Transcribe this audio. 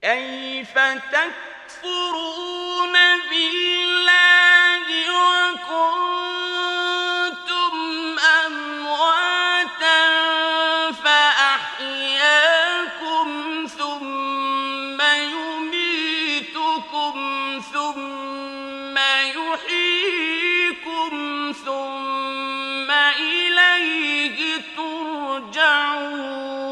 كيف تكفرون بالله وكنتم أمواتا فأحياكم ثم يميتكم ثم يحييكم ثم إليه ترجعون